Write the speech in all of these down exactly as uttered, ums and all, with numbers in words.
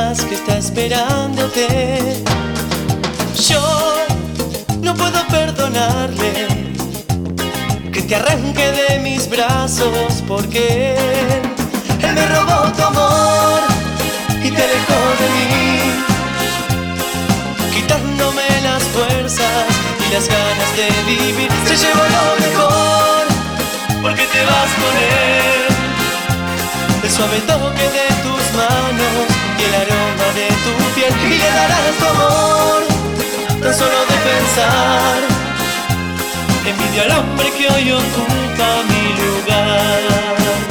atrás que está esperándote. Yo no puedo perdonarle que te arranque de mis brazos, porque él, él me robó tu amor y te alejó de mí, quitándome las fuerzas y las ganas de vivir. Se llevó lo mejor porque te vas con él, el suave toque de tus manos y el aroma de tu piel, y le darás tu amor tan solo de pensar. Envidia al hombre que hoy ocupa mi lugar.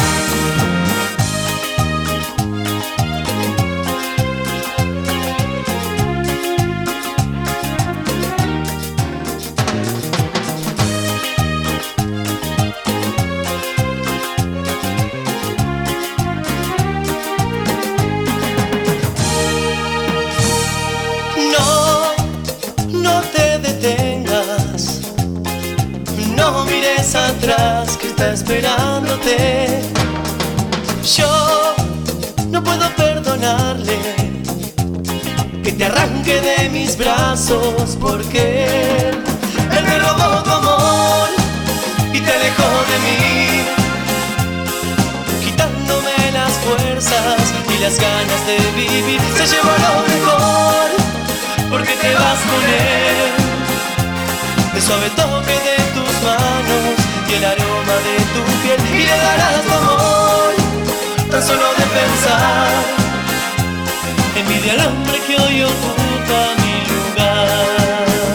No mires atrás que está esperándote. Yo no puedo perdonarle que te arranque de mis brazos, porque él, él me robó tu amor y te alejó de mí, quitándome las fuerzas y las ganas de vivir. Se llevó lo mejor porque te vas con él, el suave toque de tus manos y el aroma de tu piel, y le darás tu amor tan solo de pensar. Envidia al hombre que hoy ocupa mi lugar.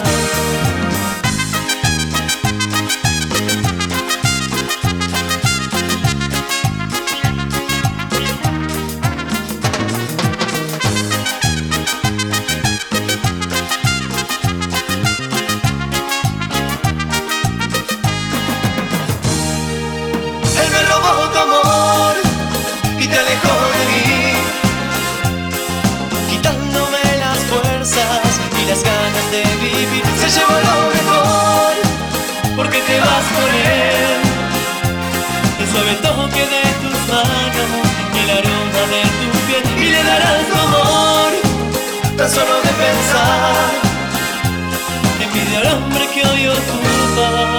Tu amor y te alejó de mí, quitándome las fuerzas y las ganas de vivir. Se llevó lo mejor porque te vas con él, el suave toque de tus manos y el aroma de tu piel, y le darás tu amor tan solo de pensar. Envidia al hombre que hoy ocupa